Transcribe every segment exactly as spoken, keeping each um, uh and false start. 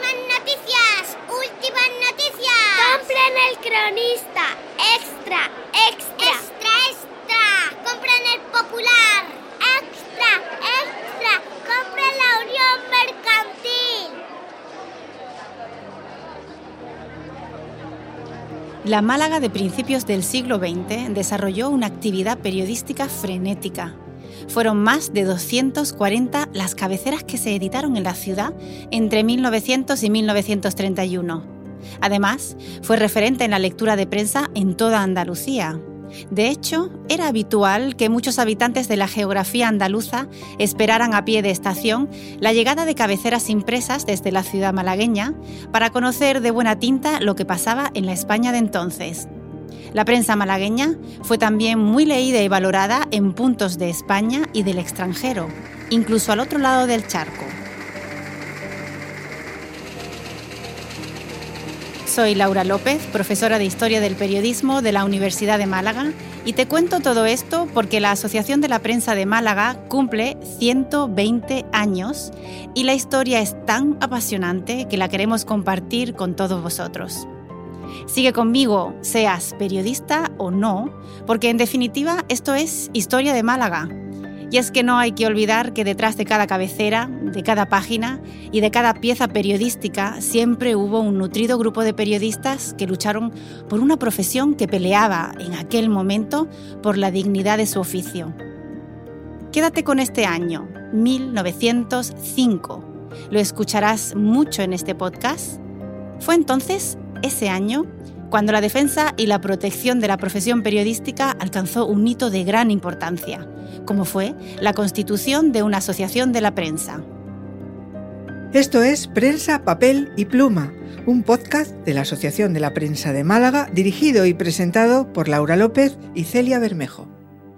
Últimas noticias, últimas noticias. Compren El Cronista, extra, extra. Extra, extra. Compren El Popular. Extra, extra. Compren La Unión Mercantil. La Málaga de principios del siglo veinte desarrolló una actividad periodística frenética. Fueron más de doscientas cuarenta las cabeceras que se editaron en la ciudad entre mil novecientos y mil novecientos treinta y uno. Además, fue referente en la lectura de prensa en toda Andalucía. De hecho, era habitual que muchos habitantes de la geografía andaluza esperaran a pie de estación la llegada de cabeceras impresas desde la ciudad malagueña para conocer de buena tinta lo que pasaba en la España de entonces. La prensa malagueña fue también muy leída y valorada en puntos de España y del extranjero, incluso al otro lado del charco. Soy Laura López, profesora de Historia del Periodismo de la Universidad de Málaga, y te cuento todo esto porque la Asociación de la Prensa de Málaga cumple ciento veinte años y la historia es tan apasionante que la queremos compartir con todos vosotros. Sigue conmigo, seas periodista o no, porque en definitiva esto es Historia de Málaga. Y es que no hay que olvidar que detrás de cada cabecera, de cada página y de cada pieza periodística siempre hubo un nutrido grupo de periodistas que lucharon por una profesión que peleaba en aquel momento por la dignidad de su oficio. Quédate con este año, mil novecientos cinco. Lo escucharás mucho en este podcast. Fue entonces, ese año, cuando la defensa y la protección de la profesión periodística alcanzó un hito de gran importancia, como fue la constitución de una asociación de la prensa. Esto es Prensa, Papel y Pluma, un podcast de la Asociación de la Prensa de Málaga, dirigido y presentado por Laura López y Celia Bermejo.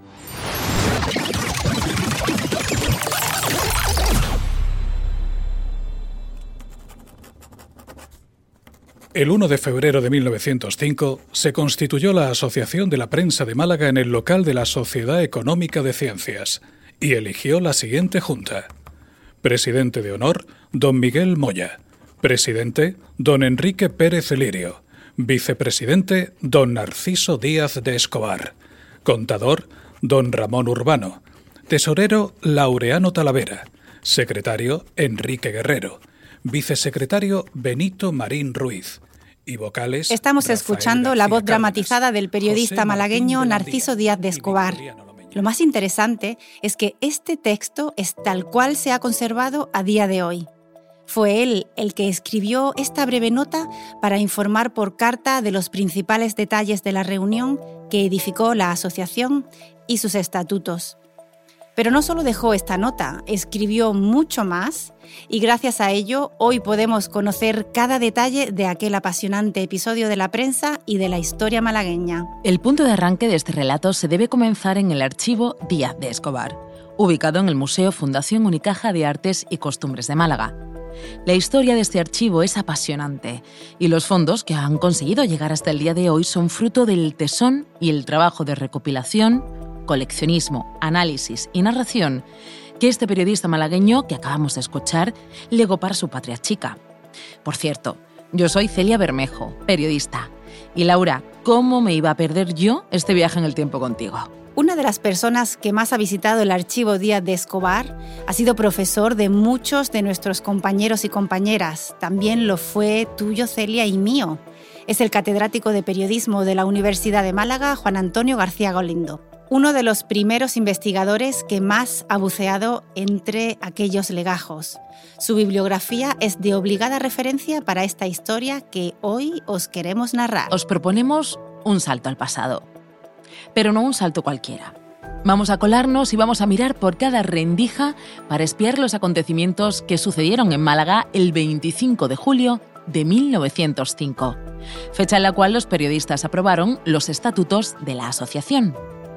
El uno de febrero de mil novecientos cinco se constituyó la Asociación de la Prensa de Málaga en el local de la Sociedad Económica de Ciencias y eligió la siguiente junta. Presidente de honor, don Miguel Moya. Presidente, don Enrique Pérez Lirio. Vicepresidente, don Narciso Díaz de Escobar. Contador, don Ramón Urbano. Tesorero, Laureano Talavera. Secretario, Enrique Guerrero. Vicesecretario, Benito Marín Ruiz. Y vocales... Estamos Rafael escuchando García la voz Cárdenas, dramatizada del periodista José malagueño Martín de la Narciso Vía Díaz de y Escobar. Victoriano Lomeño. Lo más interesante es que este texto es tal cual se ha conservado a día de hoy. Fue él el que escribió esta breve nota para informar por carta de los principales detalles de la reunión que edificó la asociación y sus estatutos. Pero no solo dejó esta nota, escribió mucho más y gracias a ello hoy podemos conocer cada detalle de aquel apasionante episodio de la prensa y de la historia malagueña. El punto de arranque de este relato se debe comenzar en el archivo Díaz de Escobar, ubicado en el Museo Fundación Unicaja de Artes y Costumbres de Málaga. La historia de este archivo es apasionante y los fondos que han conseguido llegar hasta el día de hoy son fruto del tesón y el trabajo de recopilación, coleccionismo, análisis y narración que este periodista malagueño que acabamos de escuchar legó para su patria chica. Por cierto, yo soy Celia Bermejo, periodista. Y Laura, ¿cómo me iba a perder yo este viaje en el tiempo contigo? Una de las personas que más ha visitado el archivo Díaz de Escobar ha sido profesor de muchos de nuestros compañeros y compañeras. También lo fue tuyo, Celia, y mío. Es el catedrático de periodismo de la Universidad de Málaga, Juan Antonio García Galindo. Uno de los primeros investigadores que más ha buceado entre aquellos legajos. Su bibliografía es de obligada referencia para esta historia que hoy os queremos narrar. Os proponemos un salto al pasado, pero no un salto cualquiera. Vamos a colarnos y vamos a mirar por cada rendija para espiar los acontecimientos que sucedieron en Málaga el veinticinco de julio de mil novecientos cinco, fecha en la cual los periodistas aprobaron los estatutos de la asociación.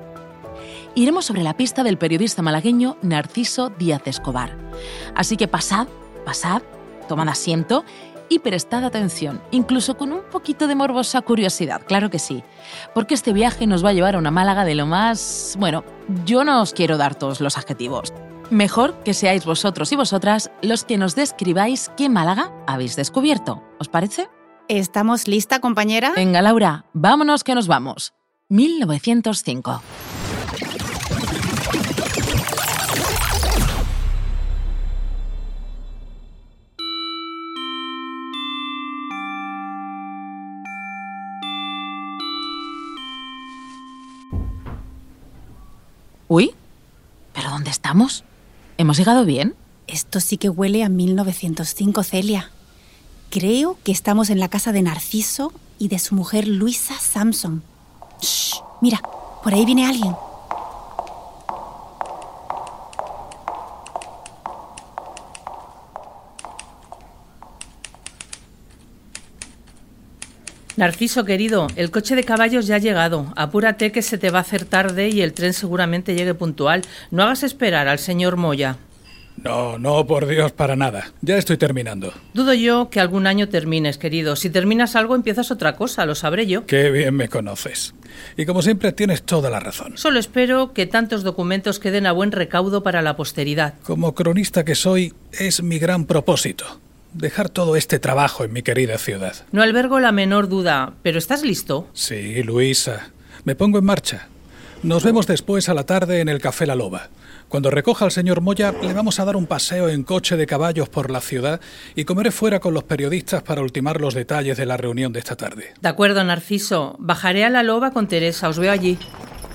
Iremos sobre la pista del periodista malagueño Narciso Díaz de Escobar. Así que pasad, pasad, tomad asiento y prestad atención, incluso con un poquito de morbosa curiosidad, claro que sí, porque este viaje nos va a llevar a una Málaga de lo más... Bueno, yo no os quiero dar todos los adjetivos. Mejor que seáis vosotros y vosotras los que nos describáis qué Málaga habéis descubierto. ¿Os parece? ¿Estamos lista, compañera? Venga, Laura, vámonos que nos vamos. mil novecientos cinco. Uy, ¿pero dónde estamos? ¿Hemos llegado bien? Esto sí que huele a mil novecientos cinco, Celia. Creo que estamos en la casa de Narciso y de su mujer Luisa Sampson. Shh, mira, por ahí viene alguien. Narciso, querido, el coche de caballos ya ha llegado. Apúrate que se te va a hacer tarde y el tren seguramente llegue puntual. No hagas esperar al señor Moya. No, no, por Dios, para nada. Ya estoy terminando. Dudo yo que algún año termines, querido. Si terminas algo, empiezas otra cosa, lo sabré yo. Qué bien me conoces. Y como siempre, tienes toda la razón. Solo espero que tantos documentos queden a buen recaudo para la posteridad. Como cronista que soy, es mi gran propósito. Dejar todo este trabajo en mi querida ciudad. No albergo la menor duda, pero ¿estás listo? Sí, Luisa. Me pongo en marcha. Nos vemos después a la tarde en el Café La Loba. Cuando recoja al señor Moya, le vamos a dar un paseo en coche de caballos por la ciudad y comeré fuera con los periodistas para ultimar los detalles de la reunión de esta tarde. De acuerdo, Narciso. Bajaré a La Loba con Teresa. Os veo allí.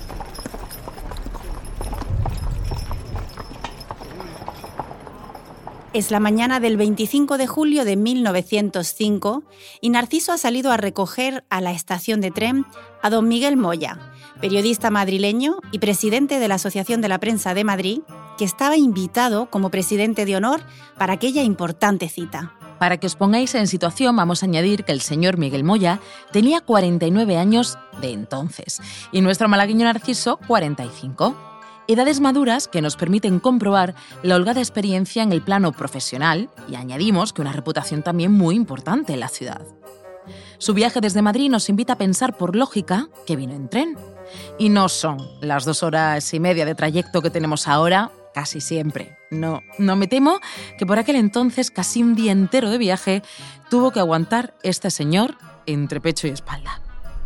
Es la mañana del veinticinco de julio de mil novecientos cinco y Narciso ha salido a recoger a la estación de tren a don Miguel Moya, periodista madrileño y presidente de la Asociación de la Prensa de Madrid, que estaba invitado como presidente de honor para aquella importante cita. Para que os pongáis en situación, vamos a añadir que el señor Miguel Moya tenía cuarenta y nueve años de entonces y nuestro malagueño Narciso cuarenta y cinco. Edades maduras que nos permiten comprobar la holgada experiencia en el plano profesional y añadimos que una reputación también muy importante en la ciudad. Su viaje desde Madrid nos invita a pensar por lógica que vino en tren. Y no son las dos horas y media de trayecto que tenemos ahora, casi siempre. No, no me temo que por aquel entonces casi un día entero de viaje tuvo que aguantar este señor entre pecho y espalda.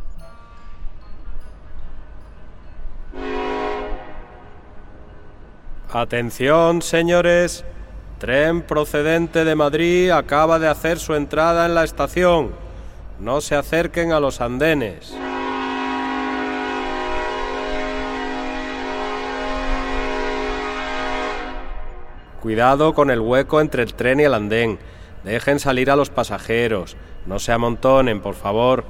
Atención, señores. Tren procedente de Madrid acaba de hacer su entrada en la estación. No se acerquen a los andenes. Cuidado con el hueco entre el tren y el andén. Dejen salir a los pasajeros. No se amontonen, por favor.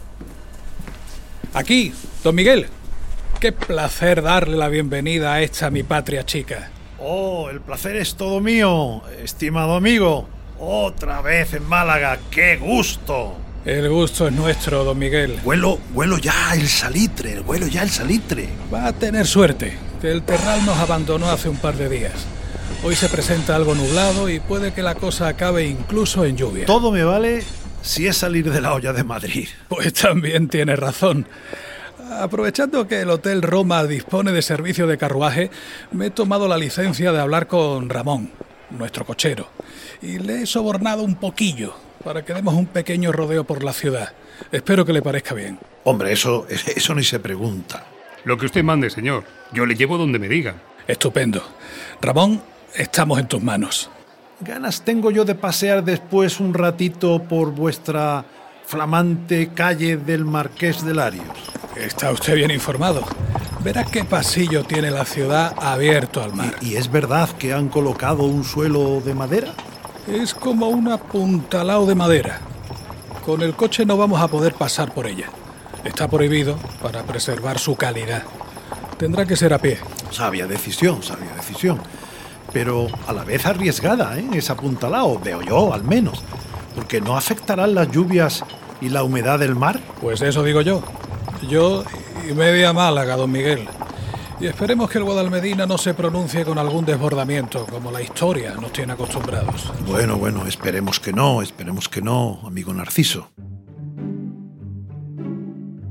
Aquí, don Miguel. Qué placer darle la bienvenida a esta mi patria chica. Oh, el placer es todo mío, estimado amigo. Otra vez en Málaga, ¡qué gusto! El gusto es nuestro, don Miguel. Huelo, huelo ya el salitre, huelo ya el salitre. Va a tener suerte, que el terral nos abandonó hace un par de días. Hoy se presenta algo nublado y puede que la cosa acabe incluso en lluvia. Todo me vale si es salir de la olla de Madrid. Pues también tiene razón. Aprovechando que el Hotel Roma dispone de servicio de carruaje, me he tomado la licencia de hablar con Ramón, nuestro cochero, y le he sobornado un poquillo para que demos un pequeño rodeo por la ciudad. Espero que le parezca bien. Hombre, eso, eso ni se pregunta. Lo que usted mande, señor. Yo le llevo donde me diga. Estupendo. Ramón, estamos en tus manos. Ganas tengo yo de pasear después un ratito por vuestra flamante calle del Marqués de Larios. Está usted bien informado. Verá qué pasillo tiene la ciudad abierto al mar. ¿Y, y es verdad que han colocado un suelo de madera? Es como un apuntalado de madera. Con el coche no vamos a poder pasar por ella. Está prohibido para preservar su calidad. Tendrá que ser a pie. Sabia decisión, sabia decisión. Pero a la vez arriesgada, ¿eh? Es apuntalado, veo yo, al menos. Porque no afectarán las lluvias y la humedad del mar. Pues eso digo yo. Yo y media Málaga, don Miguel. Y esperemos que el Guadalmedina no se pronuncie con algún desbordamiento, como la historia nos tiene acostumbrados. Bueno, bueno, esperemos que no, esperemos que no, amigo Narciso.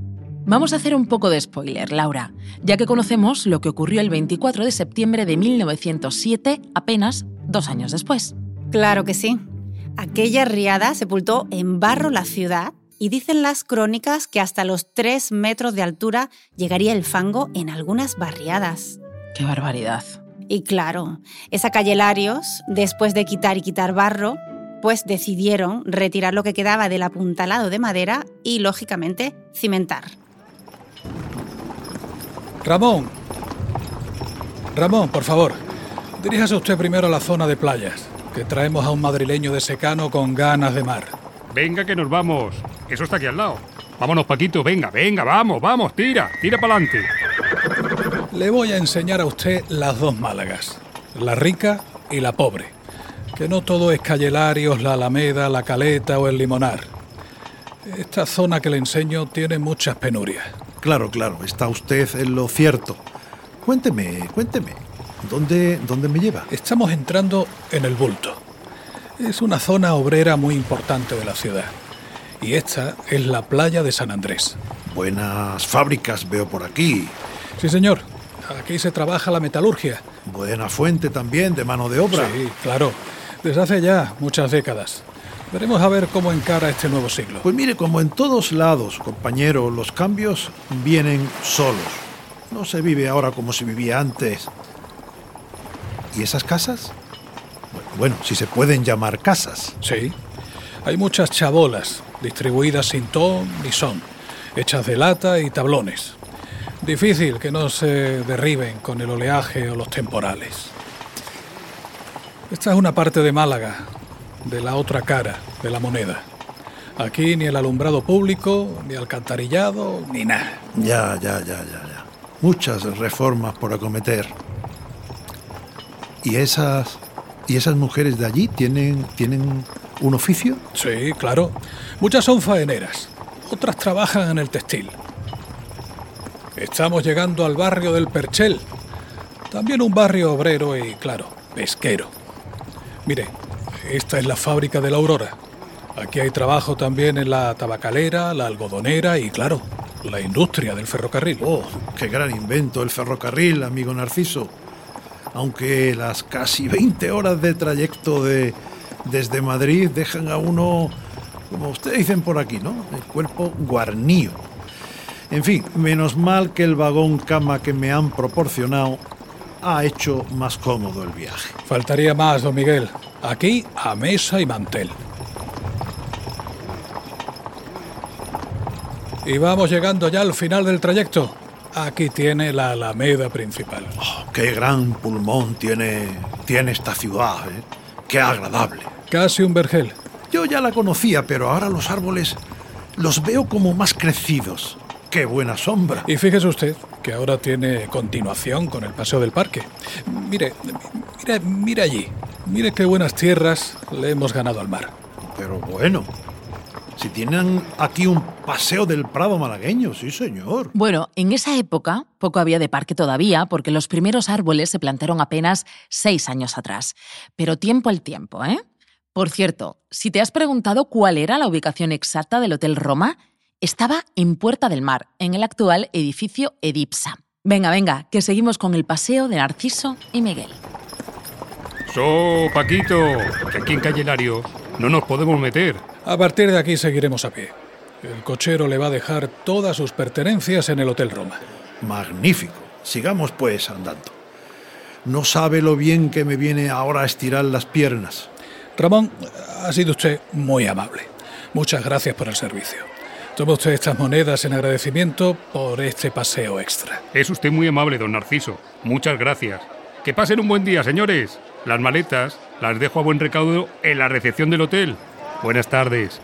Vamos a hacer un poco de spoiler, Laura, ya que conocemos lo que ocurrió el veinticuatro de septiembre de mil novecientos siete, apenas dos años después. Claro que sí. Aquella riada sepultó en barro la ciudad y dicen las crónicas que hasta los tres metros de altura llegaría el fango en algunas barriadas. ¡Qué barbaridad! Y claro, esa calle Larios, después de quitar y quitar barro, pues decidieron retirar lo que quedaba del apuntalado de madera y, lógicamente, cimentar. Ramón. Ramón, por favor, diríjase usted primero a la zona de playas, que traemos a un madrileño de secano con ganas de mar. Venga, que nos vamos. Eso está aquí al lado. Vámonos, Paquito, venga, venga, vamos, vamos, tira, tira para adelante. Le voy a enseñar a usted las dos Málagas, la rica y la pobre, que no todo es Calle Larios, la Alameda, la Caleta o el Limonar. Esta zona que le enseño tiene muchas penurias. Claro, claro, está usted en lo cierto. Cuénteme, cuénteme, ¿dónde, dónde me lleva? Estamos entrando en El Bulto. Es una zona obrera muy importante de la ciudad. Y esta es la playa de San Andrés. Buenas fábricas veo por aquí. Sí, señor. Aquí se trabaja la metalurgia. Buena fuente también de mano de obra. Sí, claro. Desde hace ya muchas décadas. Veremos a ver cómo encara este nuevo siglo. Pues mire, como en todos lados, compañero, los cambios vienen solos. No se vive ahora como se vivía antes. ¿Y esas casas? Bueno, si se pueden llamar casas. Sí. Hay muchas chabolas, distribuidas sin ton ni son, hechas de lata y tablones. Difícil que no se derriben con el oleaje o los temporales. Esta es una parte de Málaga, de la otra cara de la moneda. Aquí ni el alumbrado público, ni alcantarillado, ni nada. Ya, ya, ya, ya, ya. Muchas reformas por acometer. ¿Y esas, y esas mujeres de allí tienen, tienen un oficio? Sí, claro. Muchas son faeneras. Otras trabajan en el textil. Estamos llegando al barrio del Perchel. También un barrio obrero y, claro, pesquero. Mire, esta es la fábrica de la Aurora. Aquí hay trabajo también en la tabacalera, la algodonera y, claro, la industria del ferrocarril. ¡Oh, qué gran invento el ferrocarril, amigo Narciso! Aunque las casi veinte horas de trayecto de, desde Madrid dejan a uno, como ustedes dicen por aquí, ¿no?, el cuerpo guarnío. En fin, menos mal que el vagón cama que me han proporcionado ha hecho más cómodo el viaje. Faltaría más, don Miguel. Aquí a mesa y mantel. Y vamos llegando ya al final del trayecto. Aquí tiene la Alameda principal. Oh, qué gran pulmón tiene, tiene esta ciudad, ¿eh? Qué agradable. Casi un vergel. Yo ya la conocía, pero ahora los árboles los veo como más crecidos. ¡Qué buena sombra! Y fíjese usted que ahora tiene continuación con el paseo del parque. Mire, mire, mire allí. Mire qué buenas tierras le hemos ganado al mar. Pero bueno, si tienen aquí un paseo del Prado malagueño, sí señor. Bueno, en esa época poco había de parque todavía porque los primeros árboles se plantaron apenas seis años atrás. Pero tiempo al tiempo, ¿eh? Por cierto, si te has preguntado cuál era la ubicación exacta del Hotel Roma, estaba en Puerta del Mar, en el actual edificio Edipsa. Venga, venga, que seguimos con el paseo de Narciso y Miguel. So, Paquito, que aquí en Calle Larios no nos podemos meter. A partir de aquí seguiremos a pie. El cochero le va a dejar todas sus pertenencias en el Hotel Roma. Magnífico. Sigamos pues andando. No sabe lo bien que me viene ahora a estirar las piernas. Ramón, ha sido usted muy amable. Muchas gracias por el servicio. Toma usted estas monedas en agradecimiento por este paseo extra. Es usted muy amable, don Narciso. Muchas gracias. Que pasen un buen día, señores. Las maletas las dejo a buen recaudo en la recepción del hotel. Buenas tardes.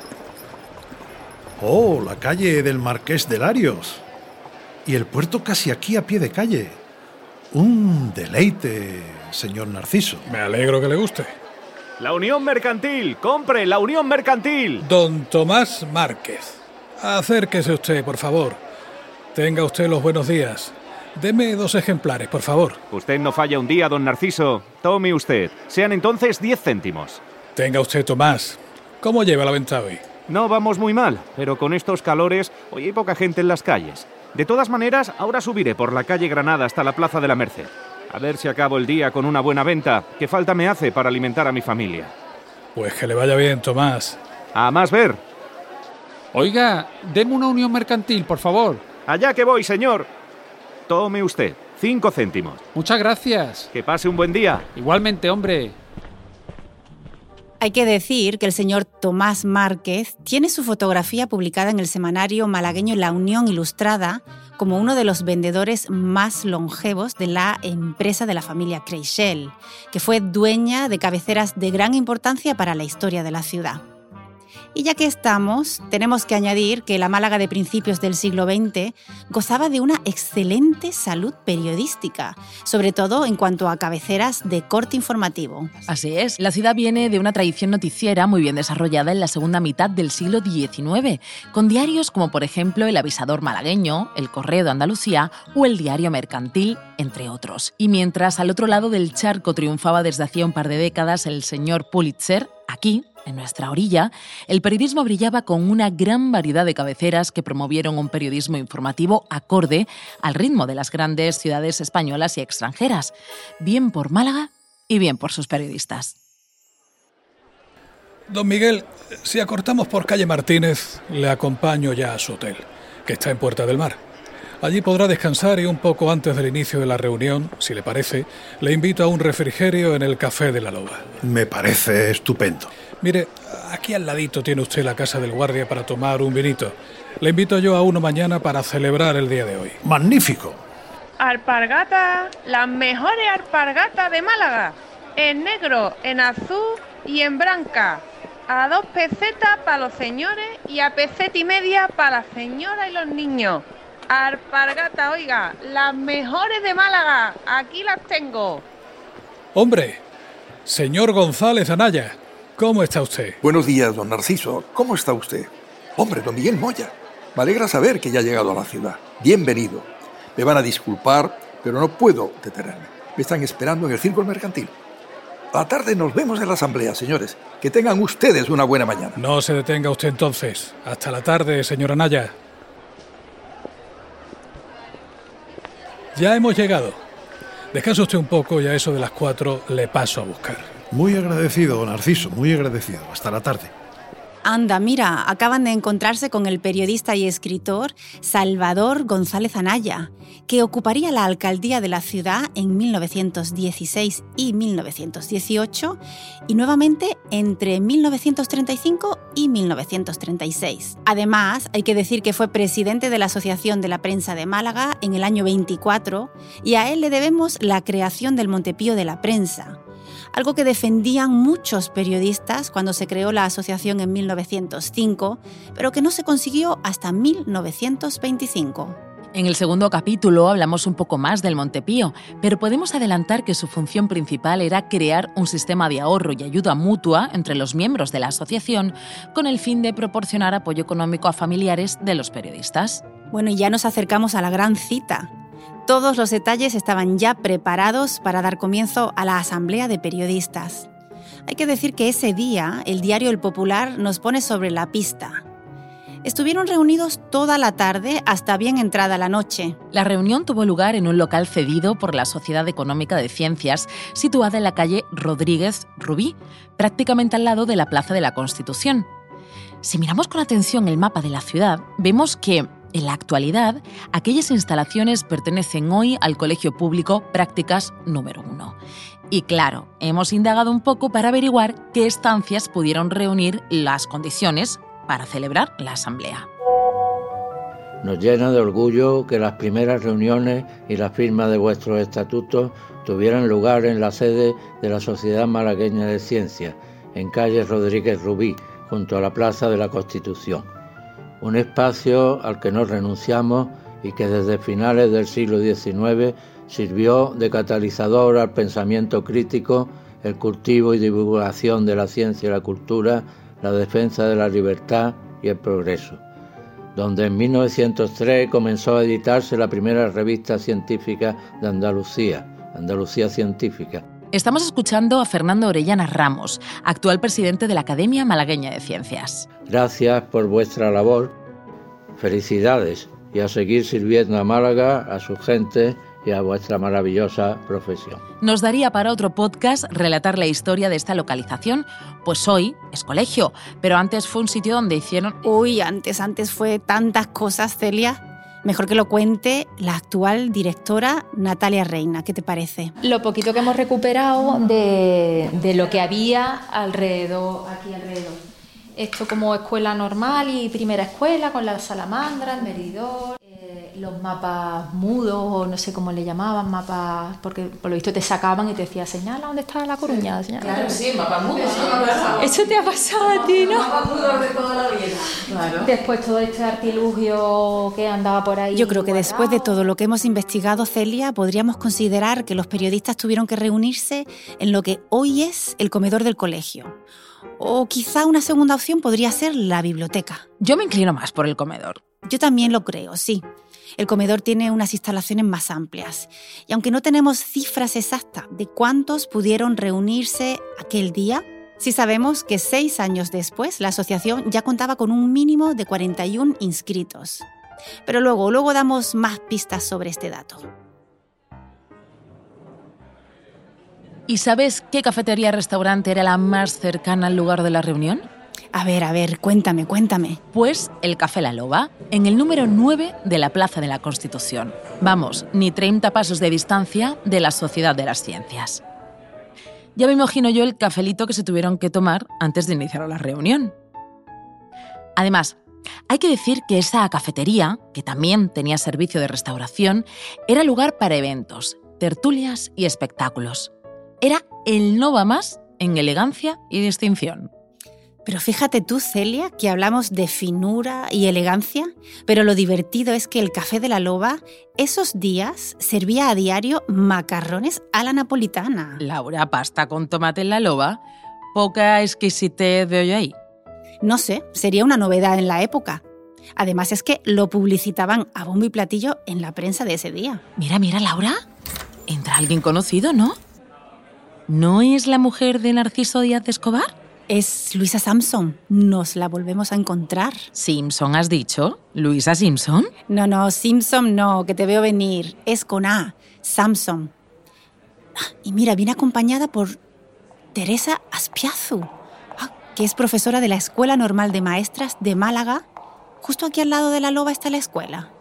Oh, la calle del Marqués de Larios. Y el puerto casi aquí a pie de calle. Un deleite, señor Narciso. Me alegro que le guste. La Unión Mercantil. ¡Compre la Unión Mercantil! Don Tomás Márquez. Acérquese usted, por favor. Tenga usted los buenos días. Deme dos ejemplares, por favor. Usted no falla un día, don Narciso. Tome usted. Sean entonces diez céntimos. Tenga usted, Tomás. ¿Cómo lleva la venta hoy? No vamos muy mal, pero con estos calores hoy hay poca gente en las calles. De todas maneras, ahora subiré por la calle Granada hasta la Plaza de la Merced. A ver si acabo el día con una buena venta, que falta me hace para alimentar a mi familia. Pues que le vaya bien, Tomás. A más ver. Oiga, deme una unión mercantil, por favor. Allá que voy, señor. Tome usted, cinco céntimos. Muchas gracias. Que pase un buen día. Igualmente, hombre. Hay que decir que el señor Tomás Márquez tiene su fotografía publicada en el semanario malagueño La Unión Ilustrada como uno de los vendedores más longevos de la empresa de la familia Creixell, que fue dueña de cabeceras de gran importancia para la historia de la ciudad. Y ya que estamos, tenemos que añadir que la Málaga de principios del siglo veinte gozaba de una excelente salud periodística, sobre todo en cuanto a cabeceras de corte informativo. Así es, la ciudad viene de una tradición noticiera muy bien desarrollada en la segunda mitad del siglo diecinueve, con diarios como por ejemplo El Avisador Malagueño, El Correo de Andalucía o El Diario Mercantil, entre otros. Y mientras al otro lado del charco triunfaba desde hacía un par de décadas el señor Pulitzer, aquí, en nuestra orilla, el periodismo brillaba con una gran variedad de cabeceras que promovieron un periodismo informativo acorde al ritmo de las grandes ciudades españolas y extranjeras, bien por Málaga y bien por sus periodistas. Don Miguel, si acortamos por calle Martínez, le acompaño ya a su hotel, que está en Puerta del Mar. Allí podrá descansar y un poco antes del inicio de la reunión, si le parece, le invito a un refrigerio en el Café de la Loba. Me parece estupendo. Mire, aquí al ladito tiene usted la casa del guardia para tomar un vinito. Le invito yo a uno mañana para celebrar el día de hoy. ¡Magnífico! Alpargata, las mejores alpargatas de Málaga. En negro, en azul y en blanca. A dos pesetas para los señores y a peseta y media para las señoras y los niños. Alpargata, oiga, las mejores de Málaga. Aquí las tengo. Hombre, señor González Anaya, ¿cómo está usted? Buenos días, don Narciso. ¿Cómo está usted? Hombre, don Miguel Moya. Me alegra saber que ya ha llegado a la ciudad. Bienvenido. Me van a disculpar, pero no puedo detenerme. Me están esperando en el Círculo Mercantil. A la tarde nos vemos en la asamblea, señores. Que tengan ustedes una buena mañana. No se detenga usted entonces. Hasta la tarde, señor Anaya. Ya hemos llegado. Descanse usted un poco y a eso de las cuatro le paso a buscar. Muy agradecido, don Narciso, muy agradecido. Hasta la tarde. Anda, mira, acaban de encontrarse con el periodista y escritor Salvador González Anaya, que ocuparía la alcaldía de la ciudad en mil novecientos dieciséis y mil novecientos dieciocho y nuevamente entre mil novecientos treinta y cinco y mil novecientos treinta y seis. Además, hay que decir que fue presidente de la Asociación de la Prensa de Málaga en el año veinticuatro y a él le debemos la creación del Montepío de la Prensa, algo que defendían muchos periodistas cuando se creó la asociación en mil novecientos cinco, pero que no se consiguió hasta mil novecientos veinticinco. En el segundo capítulo hablamos un poco más del Montepío, pero podemos adelantar que su función principal era crear un sistema de ahorro y ayuda mutua entre los miembros de la asociación con el fin de proporcionar apoyo económico a familiares de los periodistas. Bueno, y ya nos acercamos a la gran cita. Todos los detalles estaban ya preparados para dar comienzo a la asamblea de periodistas. Hay que decir que ese día el diario El Popular nos pone sobre la pista. Estuvieron reunidos toda la tarde hasta bien entrada la noche. La reunión tuvo lugar en un local cedido por la Sociedad Económica de Ciencias, situada en la calle Rodríguez Rubí, prácticamente al lado de la Plaza de la Constitución. Si miramos con atención el mapa de la ciudad, vemos que en la actualidad, aquellas instalaciones pertenecen hoy al Colegio Público Prácticas número uno. Y claro, hemos indagado un poco para averiguar qué estancias pudieron reunir las condiciones para celebrar la asamblea. Nos llena de orgullo que las primeras reuniones y la firma de vuestros estatutos tuvieran lugar en la sede de la Sociedad Malagueña de Ciencias, en calle Rodríguez Rubí, junto a la Plaza de la Constitución. Un espacio al que no renunciamos y que desde finales del siglo diecinueve sirvió de catalizador al pensamiento crítico, el cultivo y divulgación de la ciencia y la cultura, la defensa de la libertad y el progreso, donde en mil novecientos tres comenzó a editarse la primera revista científica de Andalucía, Andalucía Científica. Estamos escuchando a Fernando Orellana Ramos, actual presidente de la Academia Malagueña de Ciencias. Gracias por vuestra labor. Felicidades y a seguir sirviendo a Málaga, a su gente y a vuestra maravillosa profesión. Nos daría para otro podcast relatar la historia de esta localización, pues hoy es colegio, pero antes fue un sitio donde hicieron... Uy, antes, antes fue tantas cosas, Celia. Mejor que lo cuente la actual directora Natalia Reina. ¿Qué te parece? Lo poquito que hemos recuperado de, de lo que había alrededor, aquí alrededor. Esto como escuela normal y primera escuela, con la salamandra, el medidor, eh, los mapas mudos, o no sé cómo le llamaban, mapas, porque por lo visto te sacaban y te decía, señala dónde está La Coruña. Señala. Claro, sí, mapas mudos. ¿No? Eso te ha pasado a ti, ¿no? Mapas mudos de toda la vida. Claro. Después todo este artilugio que andaba por ahí. Yo creo que guardado. Después de todo lo que hemos investigado, Celia, podríamos considerar que los periodistas tuvieron que reunirse en lo que hoy es el comedor del colegio. O quizá una segunda opción podría ser la biblioteca. Yo me inclino más por el comedor. Yo también lo creo, sí. El comedor tiene unas instalaciones más amplias. Y aunque no tenemos cifras exactas de cuántos pudieron reunirse aquel día, sí sabemos que seis años después la asociación ya contaba con un mínimo de cuarenta y uno inscritos. Pero luego, luego damos más pistas sobre este dato. ¿Y sabes qué cafetería-restaurante era la más cercana al lugar de la reunión? A ver, a ver, cuéntame, cuéntame. Pues el Café La Loba, en el número nueve de la Plaza de la Constitución. Vamos, ni treinta pasos de distancia de la Sociedad de las Ciencias. Ya me imagino yo el cafelito que se tuvieron que tomar antes de iniciar la reunión. Además, hay que decir que esa cafetería, que también tenía servicio de restauración, era lugar para eventos, tertulias y espectáculos. Era el no va más en elegancia y distinción. Pero fíjate tú, Celia, que hablamos de finura y elegancia, pero lo divertido es que el Café de la Loba esos días servía a diario macarrones a la napolitana. Laura, pasta con tomate en La Loba, poca exquisitez de hoy ahí. No sé, sería una novedad en la época. Además es que lo publicitaban a bombo y platillo en la prensa de ese día. Mira, mira, Laura, entra alguien conocido, ¿no? ¿No es la mujer de Narciso Díaz de Escobar? Es Luisa Samson. Nos la volvemos a encontrar. ¿Simpson has dicho? ¿Luisa Simpson? No, no, Simpson no, que te veo venir. Es con A, Samson. Y mira, viene acompañada por Teresa Aspiazu, que es profesora de la Escuela Normal de Maestras de Málaga. Justo aquí al lado de La Loba está la escuela.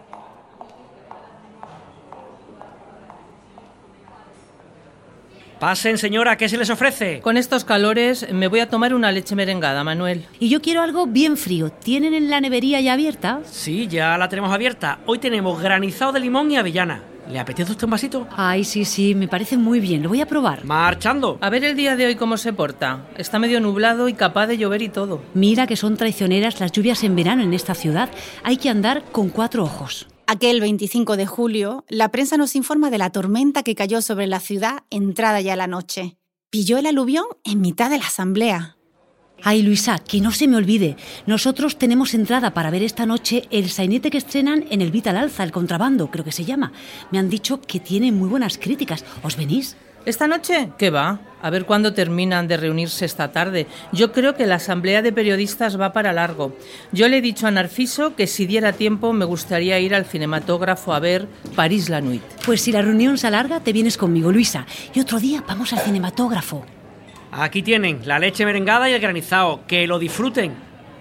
Pasen, señora, ¿qué se les ofrece? Con estos calores me voy a tomar una leche merengada, Manuel. Y yo quiero algo bien frío. ¿Tienen en la nevería ya abierta? Sí, ya la tenemos abierta. Hoy tenemos granizado de limón y avellana. ¿Le apetece usted un vasito? Ay, sí, sí, me parece muy bien. Lo voy a probar. Marchando. A ver el día de hoy cómo se porta. Está medio nublado y capaz de llover y todo. Mira que son traicioneras las lluvias en verano en esta ciudad. Hay que andar con cuatro ojos. Aquel veinticinco de julio, la prensa nos informa de la tormenta que cayó sobre la ciudad entrada ya la noche. Pilló el aluvión en mitad de la asamblea. Ay, Luisa, que no se me olvide. Nosotros tenemos entrada para ver esta noche el sainete que estrenan en el Vital Alza, el contrabando, creo que se llama. Me han dicho que tiene muy buenas críticas. ¿Os venís? ¿Esta noche? ¿Qué va? A ver cuándo terminan de reunirse esta tarde. Yo creo que la asamblea de periodistas va para largo. Yo le he dicho a Narciso que si diera tiempo me gustaría ir al cinematógrafo a ver París la Nuit. Pues si la reunión se alarga, te vienes conmigo, Luisa. Y otro día vamos al cinematógrafo. Aquí tienen la leche merengada y el granizado. ¡Que lo disfruten!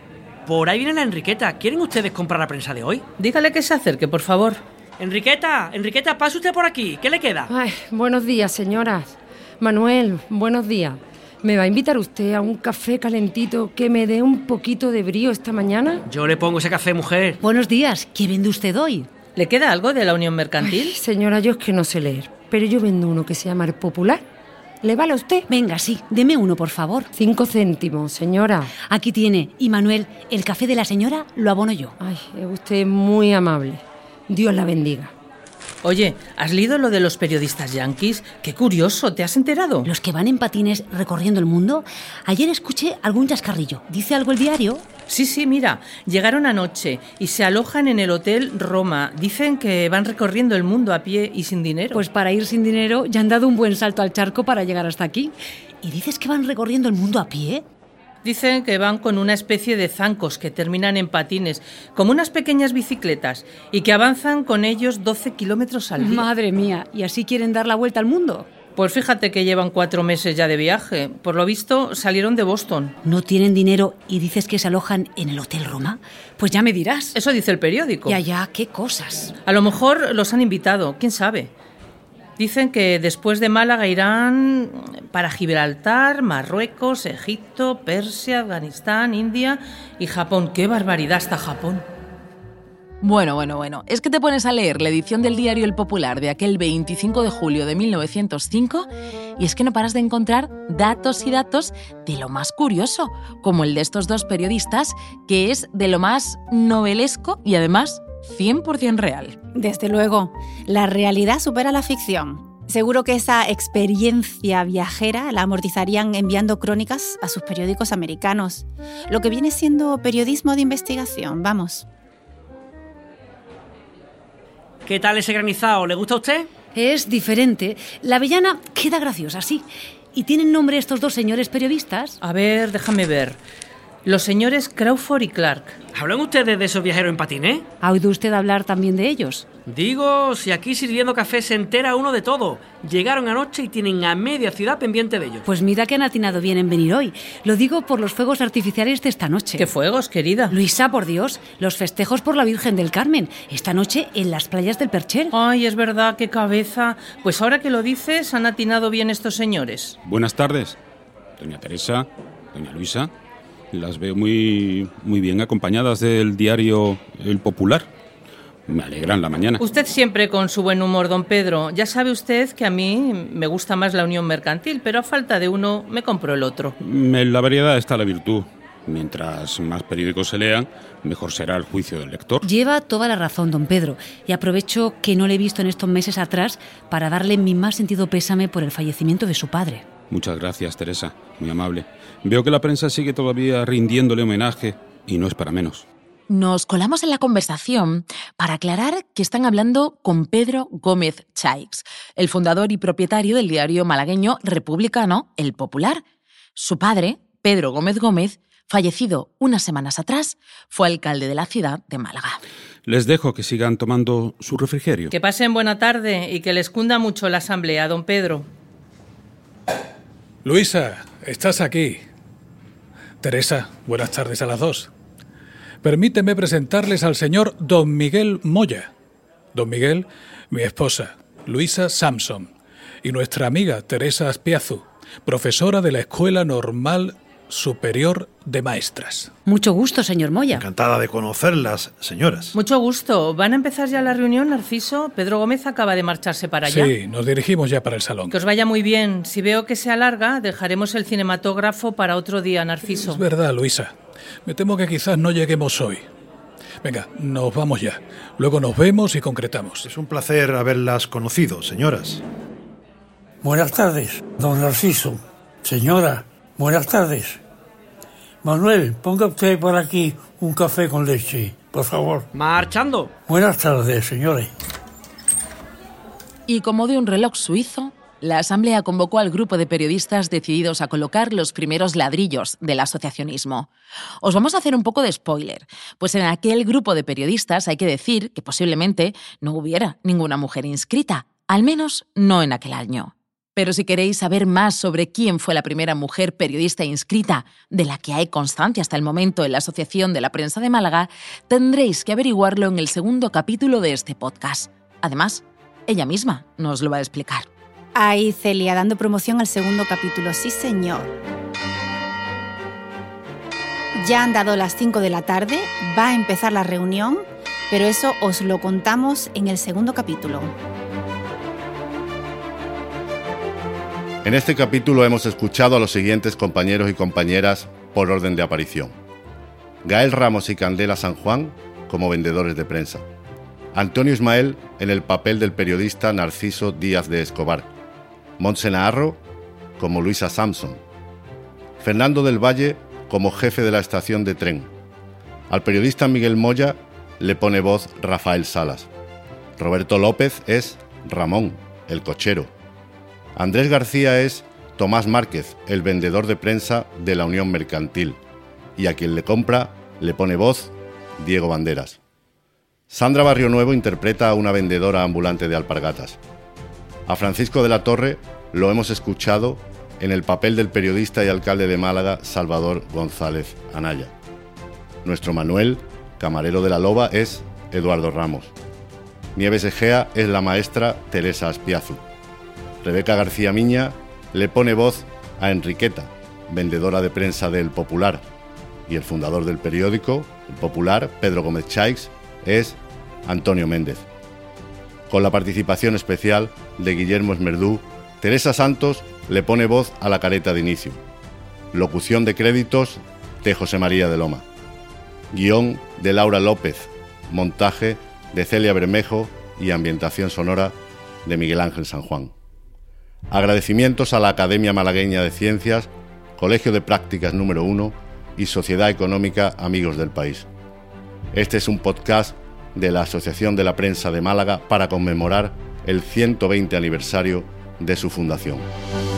Por ahí viene la Enriqueta. ¿Quieren ustedes comprar la prensa de hoy? Dígale que se acerque, por favor. Enriqueta, Enriqueta, pase usted por aquí. ¿Qué le queda? Ay, buenos días, señoras. Manuel, buenos días. ¿Me va a invitar usted a un café calentito que me dé un poquito de brío esta mañana? Yo le pongo ese café, mujer. Buenos días. ¿Qué vende usted hoy? ¿Le queda algo de la Unión Mercantil? Ay, señora, yo es que no sé leer, pero yo vendo uno que se llama El Popular. ¿Le vale a usted? Venga, sí, deme uno, por favor. Cinco céntimos, señora. Aquí tiene. Y Manuel, el café de la señora lo abono yo. Ay, es usted muy amable. Dios la bendiga. Oye, ¿has leído lo de los periodistas yanquis? Qué curioso, ¿te has enterado? ¿Los que van en patines recorriendo el mundo? Ayer escuché algún chascarrillo. ¿Dice algo el diario? Sí, sí, mira, llegaron anoche y se alojan en el Hotel Roma. Dicen que van recorriendo el mundo a pie y sin dinero. Pues para ir sin dinero ya han dado un buen salto al charco para llegar hasta aquí. ¿Y dices que van recorriendo el mundo a pie? Dicen que van con una especie de zancos que terminan en patines, como unas pequeñas bicicletas, y que avanzan con ellos doce kilómetros al día. Madre mía, ¿y así quieren dar la vuelta al mundo? Pues fíjate que llevan cuatro meses ya de viaje. Por lo visto, salieron de Boston. ¿No tienen dinero y dices que se alojan en el Hotel Roma? Pues ya me dirás. Eso dice el periódico. Ya, ya, qué cosas. A lo mejor los han invitado, quién sabe. Dicen que después de Málaga irán para Gibraltar, Marruecos, Egipto, Persia, Afganistán, India y Japón. ¡Qué barbaridad hasta Japón! Bueno, bueno, bueno. Es que te pones a leer la edición del diario El Popular de aquel veinticinco de julio de mil novecientos cinco y es que no paras de encontrar datos y datos de lo más curioso, como el de estos dos periodistas, que es de lo más novelesco y además cien por ciento real. Desde luego, la realidad supera la ficción. Seguro que esa experiencia viajera la amortizarían enviando crónicas a sus periódicos americanos. Lo que viene siendo periodismo de investigación, vamos. ¿Qué tal ese granizado? ¿Le gusta a usted? Es diferente. La avellana queda graciosa, sí. ¿Y tienen nombre estos dos señores periodistas? A ver, déjame ver. Los señores Crawford y Clark. ¿Hablan ustedes de esos viajeros en patines? ¿Ha oído usted hablar también de ellos? Digo, si aquí sirviendo café se entera uno de todo. Llegaron anoche y tienen a media ciudad pendiente de ellos. Pues mira que han atinado bien en venir hoy. Lo digo por los fuegos artificiales de esta noche. ¿Qué fuegos, querida? Luisa, por Dios, los festejos por la Virgen del Carmen. Esta noche en las playas del Perchel. Ay, es verdad, qué cabeza. Pues ahora que lo dices, han atinado bien estos señores. Buenas tardes, doña Teresa, doña Luisa. Las veo muy, muy bien acompañadas del diario El Popular. Me alegran la mañana. Usted siempre con su buen humor, don Pedro. Ya sabe usted que a mí me gusta más la Unión Mercantil, pero a falta de uno me compro el otro. En la variedad está la virtud. Mientras más periódicos se lean, mejor será el juicio del lector. Lleva toda la razón, don Pedro. Y aprovecho que no le he visto en estos meses atrás para darle mi más sentido pésame por el fallecimiento de su padre. Muchas gracias, Teresa. Muy amable. Veo que la prensa sigue todavía rindiéndole homenaje y no es para menos. Nos colamos en la conversación para aclarar que están hablando con Pedro Gómez Chaix, el fundador y propietario del diario malagueño republicano El Popular. Su padre, Pedro Gómez Gómez, fallecido unas semanas atrás, fue alcalde de la ciudad de Málaga. Les dejo que sigan tomando su refrigerio. Que pasen buena tarde y que les cunda mucho la asamblea, don Pedro. Luisa, estás aquí. Teresa, buenas tardes a las dos. Permíteme presentarles al señor don Miguel Moya. Don Miguel, mi esposa, Luisa Samson, y nuestra amiga Teresa Aspiazu, profesora de la Escuela Normal Superior de Maestras. Mucho gusto, señor Moya. Encantada de conocerlas, señoras. Mucho gusto. ¿Van a empezar ya la reunión, Narciso? Pedro Gómez acaba de marcharse para allá. Sí, nos dirigimos ya para el salón. Que os vaya muy bien. Si veo que se alarga, dejaremos el cinematógrafo para otro día, Narciso. Es verdad, Luisa. Me temo que quizás no lleguemos hoy. Venga, nos vamos ya. Luego nos vemos y concretamos. Es un placer haberlas conocido, señoras. Buenas tardes, don Narciso. Señora, buenas tardes. Manuel, ponga usted por aquí un café con leche, por favor. Marchando. Buenas tardes, señores. Y como de un reloj suizo, la asamblea convocó al grupo de periodistas decididos a colocar los primeros ladrillos del asociacionismo. Os vamos a hacer un poco de spoiler, pues en aquel grupo de periodistas hay que decir que posiblemente no hubiera ninguna mujer inscrita, al menos no en aquel año. Pero si queréis saber más sobre quién fue la primera mujer periodista inscrita, de la que hay constancia hasta el momento en la Asociación de la Prensa de Málaga, tendréis que averiguarlo en el segundo capítulo de este podcast. Además, ella misma nos lo va a explicar. Ahí, Celia, dando promoción al segundo capítulo. Sí, señor. Ya han dado las cinco de la tarde, va a empezar la reunión, pero eso os lo contamos en el segundo capítulo. En este capítulo hemos escuchado a los siguientes compañeros y compañeras por orden de aparición. Gael Ramos y Candela San Juan como vendedores de prensa. Antonio Ismael en el papel del periodista Narciso Díaz de Escobar. Montse Naharro como Luisa Samson. Fernando del Valle como jefe de la estación de tren. Al periodista Miguel Moya le pone voz Rafael Salas. Roberto López es Ramón, el cochero. Andrés García es Tomás Márquez, el vendedor de prensa de la Unión Mercantil, y a quien le compra le pone voz Diego Banderas. Sandra Barrio Nuevo interpreta a una vendedora ambulante de alpargatas. A Francisco de la Torre lo hemos escuchado en el papel del periodista y alcalde de Málaga, Salvador González Anaya. Nuestro Manuel, camarero de la Loba, es Eduardo Ramos. Nieves Egea es la maestra Teresa Aspiazu. Rebeca García Miña le pone voz a Enriqueta, vendedora de prensa de El Popular, y el fundador del periódico, El Popular, Pedro Gómez Chaix, es Antonio Méndez. Con la participación especial de Guillermo Esmerdú, Teresa Santos le pone voz a la careta de inicio. Locución de créditos de José María de Loma. Guión de Laura López. Montaje de Celia Bermejo y ambientación sonora de Miguel Ángel San Juan. Agradecimientos a la Academia Malagueña de Ciencias, Colegio de Prácticas número uno y Sociedad Económica Amigos del País. Este es un podcast de la Asociación de la Prensa de Málaga para conmemorar el ciento veinte aniversario de su fundación.